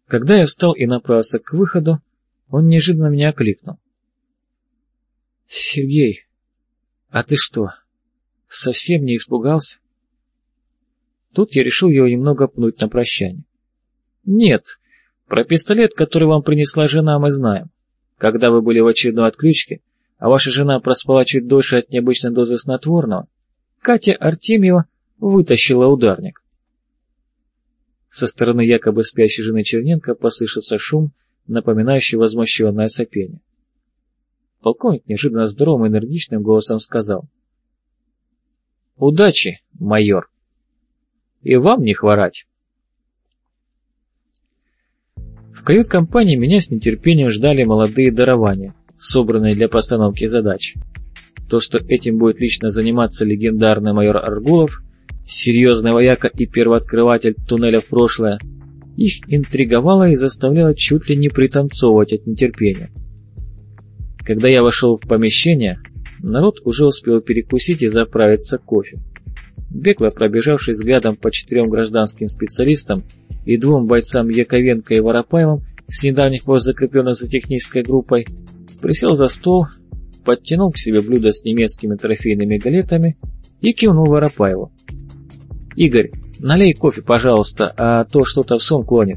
Когда я встал и направился к выходу, он неожиданно меня окликнул. «Сергей, а ты что, совсем не испугался?» Тут я решил его немного пнуть на прощание. «Нет, про пистолет, который вам принесла жена, мы знаем. Когда вы были в очередной отключке, а ваша жена проспала чуть дольше от необычной дозы снотворного, Катя Артемьева вытащила ударник». Со стороны якобы спящей жены Черненко послышался шум, напоминающий возмущенное сопение. Полковник неожиданно здоровым и энергичным голосом сказал: «Удачи, майор! И вам не хворать!» В кают-компании меня с нетерпением ждали молодые дарования, собранные для постановки задач. То, что этим будет лично заниматься легендарный майор Аргулов, серьезный вояка и первооткрыватель туннеля в прошлое, их интриговало и заставляло чуть ли не пританцовывать от нетерпения. Когда я вошел в помещение, народ уже успел перекусить и заправиться кофе. Бегло пробежавшись взглядом по 4 гражданским специалистам и 2 бойцам Яковенко и Воропаевым, с недавних пор закрепленных за технической группой, присел за стол, подтянул к себе блюдо с немецкими трофейными галетами и кивнул Воропаеву: «Игорь, налей кофе, пожалуйста, а то что-то в сон клонит».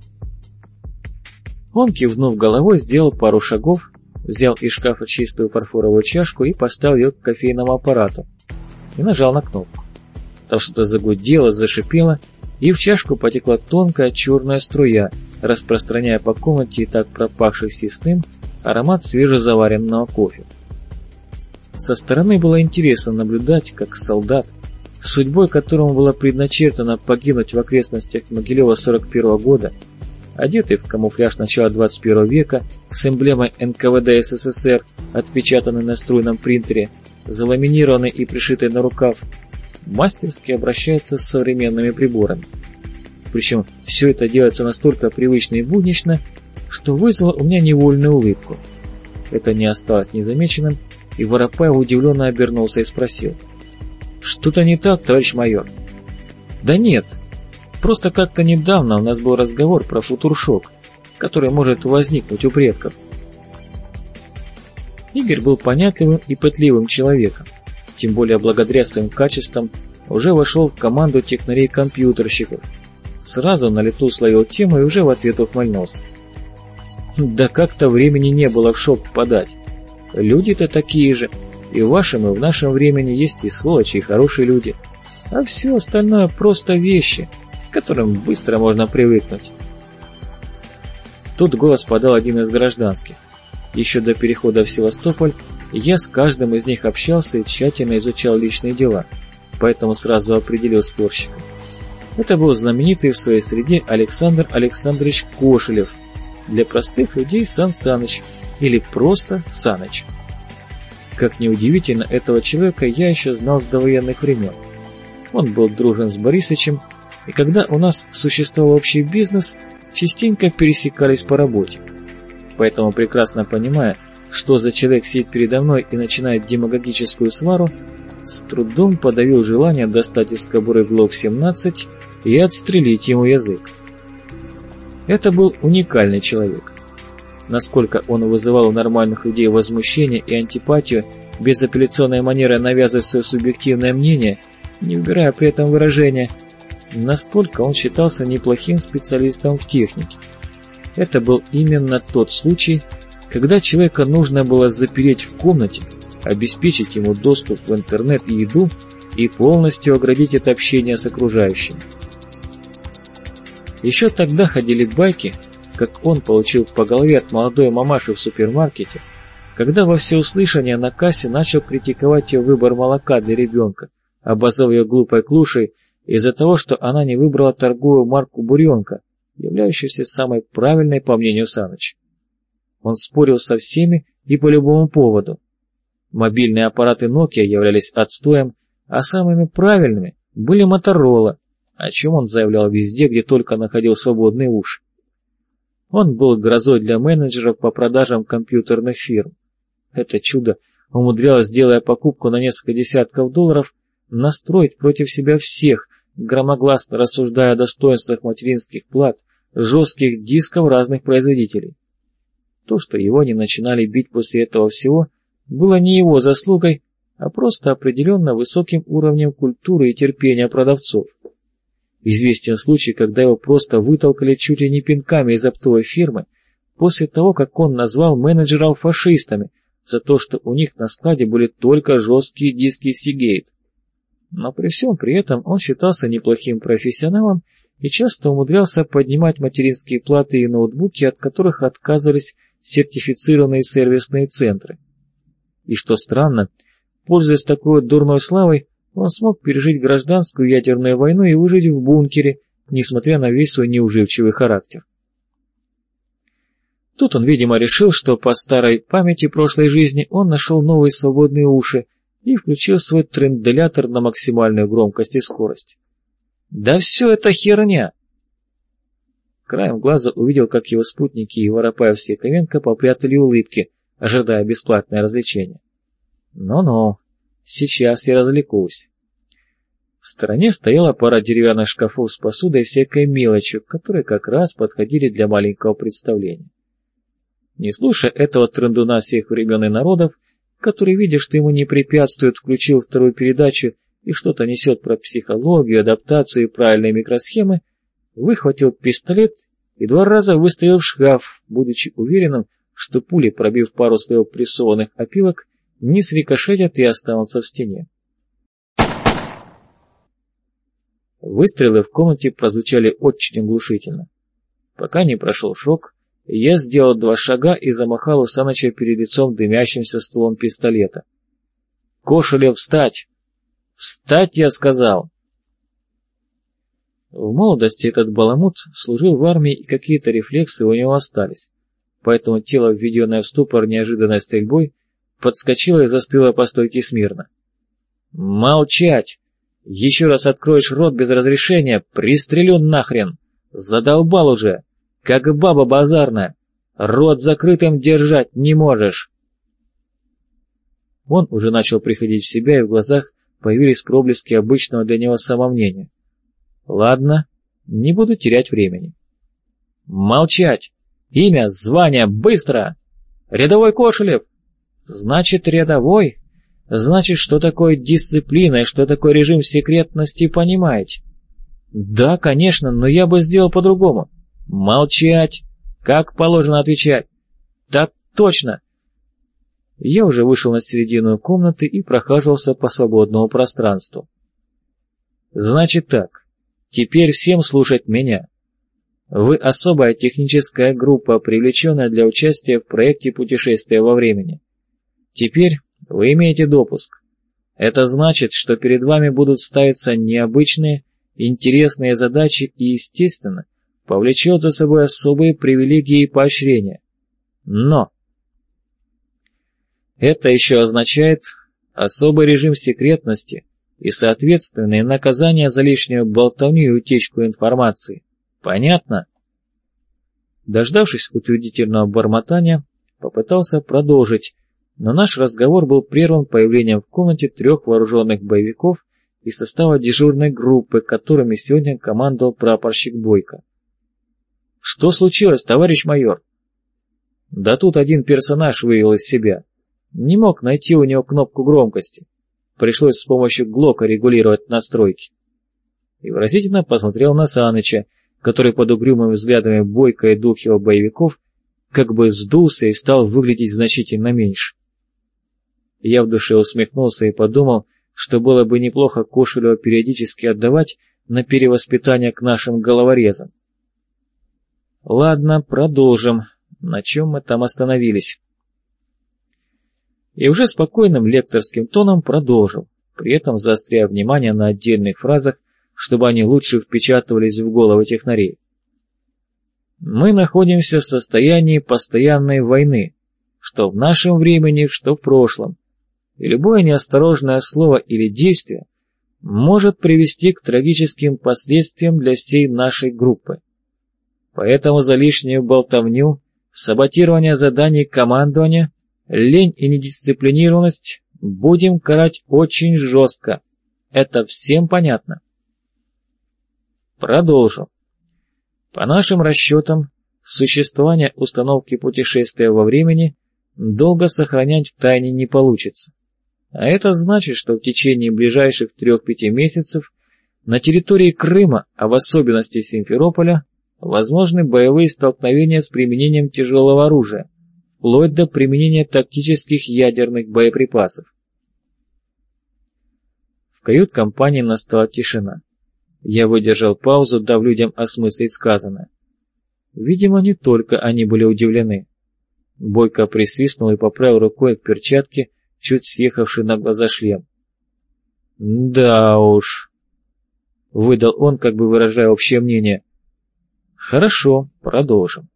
Он, кивнув головой, сделал пару шагов, взял из шкафа чистую фарфоровую чашку и поставил ее к кофейному аппарату и нажал на кнопку. Там что-то загудело, зашипело, и в чашку потекла тонкая черная струя, распространяя по комнате и так пропахший сисным аромат свежезаваренного кофе. Со стороны было интересно наблюдать, как солдат, судьбой которому было предначертано погибнуть в окрестностях Могилева 41 года, одетый в камуфляж начала 21 века с эмблемой НКВД СССР, отпечатанной на струйном принтере, заламинированной и пришитой на рукав, мастерски обращается с современными приборами. Причем все это делается настолько привычно и буднично, что вызвало у меня невольную улыбку. Это не осталось незамеченным, и Воропаев удивленно обернулся и спросил: «Что-то не так, товарищ майор?» «Да нет, просто как-то недавно у нас был разговор про футуршок, который может возникнуть у предков». Игорь был понятливым и пытливым человеком, тем более благодаря своим качествам уже вошел в команду технарей-компьютерщиков. Сразу на лету словил тему и уже в ответ ухмыльнулся. «Да как-то времени не было в шок впадать. Люди-то такие же, и в вашем, и в нашем времени есть и сволочи, и хорошие люди, а все остальное просто вещи, к которым быстро можно привыкнуть». Тут голос подал один из гражданских. Еще до перехода в Севастополь я с каждым из них общался и тщательно изучал личные дела, поэтому сразу определил спорщика. Это был знаменитый в своей среде Александр Александрович Кошелев, для простых людей Сан Саныч или просто Саныч. Как ни удивительно, этого человека я еще знал с довоенных времен. Он был дружен с Борисычем, и когда у нас существовал общий бизнес, частенько пересекались по работе. Поэтому, прекрасно понимая, что за человек сидит передо мной и начинает демагогическую свару, с трудом подавил желание достать из кобуры Глок-17 и отстрелить ему язык. Это был уникальный человек. Насколько он вызывал у нормальных людей возмущение и антипатию, безапелляционной манерой навязывать свое субъективное мнение, не убирая при этом выражения, насколько он считался неплохим специалистом в технике. Это был именно тот случай, когда человека нужно было запереть в комнате, обеспечить ему доступ в интернет и еду и полностью оградить от общения с окружающими. Еще тогда ходили байки, как он получил по голове от молодой мамаши в супермаркете, когда во всеуслышание на кассе начал критиковать ее выбор молока для ребенка, обозвав ее глупой клушей из-за того, что она не выбрала торговую марку буренка, являющуюся самой правильной по мнению Саныча. Он спорил со всеми и по любому поводу. Мобильные аппараты Nokia являлись отстоем, а самыми правильными были Motorola, о чем он заявлял везде, где только находил свободные уши. Он был грозой для менеджеров по продажам компьютерных фирм. Это чудо умудрялось, делая покупку на несколько десятков долларов, настроить против себя всех, громогласно рассуждая о достоинствах материнских плат, жестких дисков разных производителей. То, что его не начинали бить после этого всего, было не его заслугой, а просто определенно высоким уровнем культуры и терпения продавцов. Известен случай, когда его просто вытолкали чуть ли не пинками из оптовой фирмы после того, как он назвал менеджеров фашистами за то, что у них на складе были только жесткие диски Seagate. Но при всем при этом он считался неплохим профессионалом и часто умудрялся поднимать материнские платы и ноутбуки, от которых отказывались сертифицированные сервисные центры. И что странно, пользуясь такой дурной славой, он смог пережить гражданскую ядерную войну и выжить в бункере, несмотря на весь свой неуживчивый характер. Тут он, видимо, решил, что по старой памяти прошлой жизни он нашел новые свободные уши и включил свой тренделятор на максимальную громкость и скорость. «Да все это херня!» Краем глаза увидел, как его спутники и Воропаевский и Ковенко попрятали улыбки, ожидая бесплатное развлечение. «Ну-ну, сейчас я развлекусь». В стороне стояла пара деревянных шкафов с посудой и всякой мелочью, которые как раз подходили для маленького представления. Не слушая этого трындуна всех времен и народов, который, видя, что ему не препятствует, включил вторую передачу и что-то несет про психологию, адаптацию и правильные микросхемы, выхватил пистолет и 2 раза выставил в шкаф, будучи уверенным, что пули, пробив пару слоев прессованных опилок, не срикошетят и останутся в стене. Выстрелы в комнате прозвучали очень оглушительно. Пока не прошел шок, я сделал 2 шага и замахал у Саныча перед лицом дымящимся стволом пистолета. «Кошелев, встать! Встать, я сказал!» В молодости этот баламут служил в армии, и какие-то рефлексы у него остались, поэтому тело, введенное в ступор неожиданной стрельбой, подскочило и застыло по стойке смирно. «Молчать! Еще раз откроешь рот без разрешения, пристрелю нахрен! Задолбал уже! Как баба базарная! Рот закрытым держать не можешь!» Он уже начал приходить в себя, и в глазах появились проблески обычного для него самомнения. «Ладно, не буду терять времени». «Молчать! Имя, звание, быстро! Рядовой Кошелев!» «Значит, рядовой? Значит, что такое дисциплина и что такое режим секретности, понимаете?» «Да, конечно, но я бы сделал по-другому». «Молчать! Как положено отвечать?» «Так точно!» Я уже вышел на середину комнаты и прохаживался по свободному пространству. «Значит так, теперь всем слушать меня. Вы особая техническая группа, привлеченная для участия в проекте путешествия во времени. Теперь вы имеете допуск. Это значит, что перед вами будут ставиться необычные, интересные задачи и, естественно, повлечет за собой особые привилегии и поощрения. Но это еще означает особый режим секретности и соответственные наказания за лишнюю болтовню и утечку информации. Понятно?» Дождавшись утвердительного бормотания, попытался продолжить, но наш разговор был прерван появлением в комнате 3 вооруженных боевиков из состава дежурной группы, которыми сегодня командовал прапорщик Бойко. «Что случилось, товарищ майор?» «Да тут один персонаж вывел из себя. Не мог найти у него кнопку громкости. Пришлось с помощью Глока регулировать настройки». И выразительно посмотрел на Саныча, который под угрюмыми взглядами Бойко и 2 его боевиков как бы сдулся и стал выглядеть значительно меньше. Я в душе усмехнулся и подумал, что было бы неплохо Кошелева периодически отдавать на перевоспитание к нашим головорезам. Ладно, продолжим. На чем мы там остановились? И уже спокойным лекторским тоном продолжил, при этом заостряя внимание на отдельных фразах, чтобы они лучше впечатывались в головы технарей. Мы находимся в состоянии постоянной войны, что в нашем времени, что в прошлом, и любое неосторожное слово или действие может привести к трагическим последствиям для всей нашей группы. Поэтому за лишнюю болтовню, саботирование заданий командования, лень и недисциплинированность будем карать очень жестко. Это всем понятно? Продолжу. По нашим расчетам, существование установки путешествия во времени долго сохранять в тайне не получится. А это значит, что в течение ближайших 3-5 месяцев на территории Крыма, а в особенности Симферополя, возможны боевые столкновения с применением тяжелого оружия, вплоть до применения тактических ядерных боеприпасов. В кают-компании настала тишина. Я выдержал паузу, дав людям осмыслить сказанное. Видимо, не только они были удивлены. Бойко присвистнул и поправил рукой к перчатке, чуть съехавший на глаза шлем. «Да уж», — выдал он, как бы выражая общее мнение. «Хорошо, продолжим.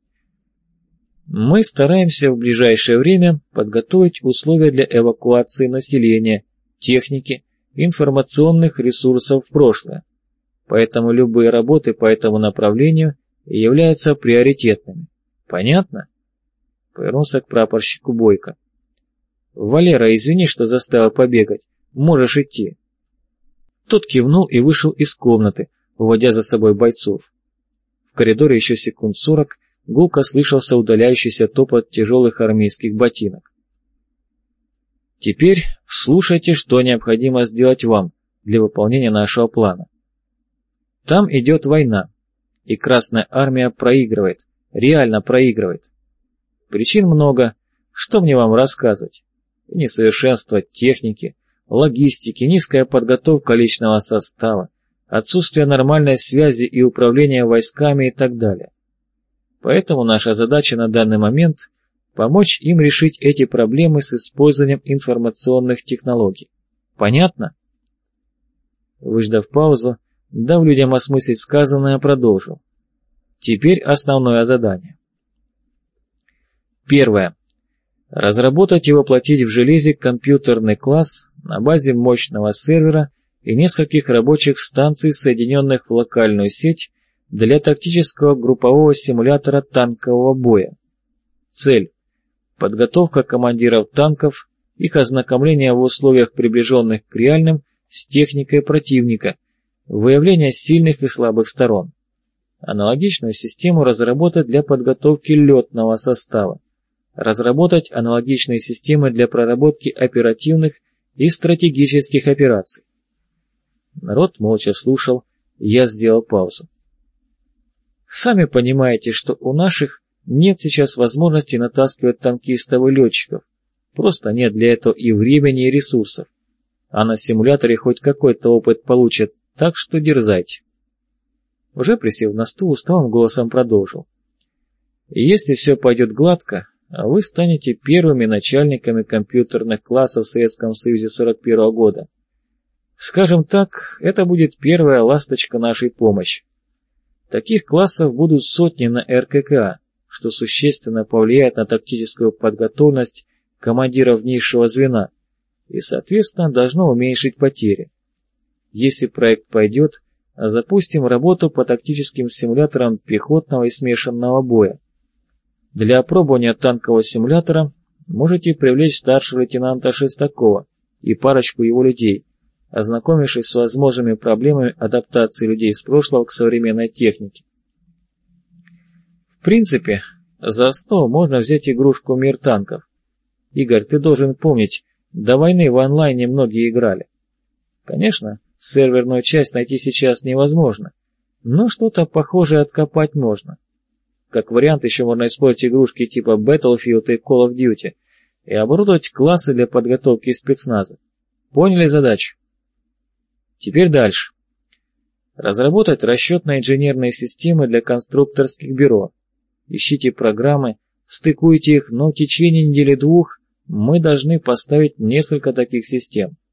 Мы стараемся в ближайшее время подготовить условия для эвакуации населения, техники, информационных ресурсов в прошлое, поэтому любые работы по этому направлению являются приоритетными. Понятно?» Повернулся к прапорщику Бойко. «Валера, извини, что заставил побегать. Можешь идти». Тот кивнул и вышел из комнаты, уводя за собой бойцов. В коридоре еще секунд 40 гулко слышался удаляющийся топот тяжелых армейских ботинок. «Теперь слушайте, что необходимо сделать вам для выполнения нашего плана. Там идет война, и Красная Армия проигрывает, реально проигрывает. Причин много, что мне вам рассказывать? Несовершенство техники, логистики, низкая подготовка личного состава, отсутствие нормальной связи и управления войсками и так далее. Поэтому наша задача на данный момент – помочь им решить эти проблемы с использованием информационных технологий. Понятно?» Выждав паузу, дав людям осмыслить сказанное, продолжил. Теперь основное задание. Первое. Разработать и воплотить в железе компьютерный класс на базе мощного сервера и нескольких рабочих станций, соединенных в локальную сеть для тактического группового симулятора танкового боя. Цель. Подготовка командиров танков, их ознакомление в условиях, приближенных к реальным, с техникой противника, выявление сильных и слабых сторон. Аналогичную систему разработать для подготовки летного состава. Разработать аналогичные системы для проработки оперативных и стратегических операций. Народ молча слушал, я сделал паузу. Сами понимаете, что у наших нет сейчас возможности натаскивать танкистов и летчиков, просто нет для этого и времени, и ресурсов, а на симуляторе хоть какой-то опыт получат, так что дерзайте. Уже присев на стул, усталым голосом продолжил. И если все пойдет гладко, вы станете первыми начальниками компьютерных классов в Советском Союзе 41 года. Скажем так, это будет первая ласточка нашей помощи. Таких классов будут сотни на РККА, что существенно повлияет на тактическую подготовленность командиров низшего звена и, соответственно, должно уменьшить потери. Если проект пойдет, запустим работу по тактическим симуляторам пехотного и смешанного боя. Для опробования танкового симулятора можете привлечь старшего лейтенанта Шестакова и парочку его людей, ознакомившись с возможными проблемами адаптации людей из прошлого к современной технике. В принципе, за основу можно взять игрушку «Мир танков». Игорь, ты должен помнить, до войны в онлайне многие играли. Конечно, серверную часть найти сейчас невозможно, но что-то похожее откопать можно. Как вариант еще можно использовать игрушки типа Battlefield и Call of Duty и оборудовать классы для подготовки спецназа. Поняли задачу? Теперь дальше. Разработать расчетно-инженерные системы для конструкторских бюро. Ищите программы, стыкуйте их, но в течение недели-двух мы должны поставить несколько таких систем.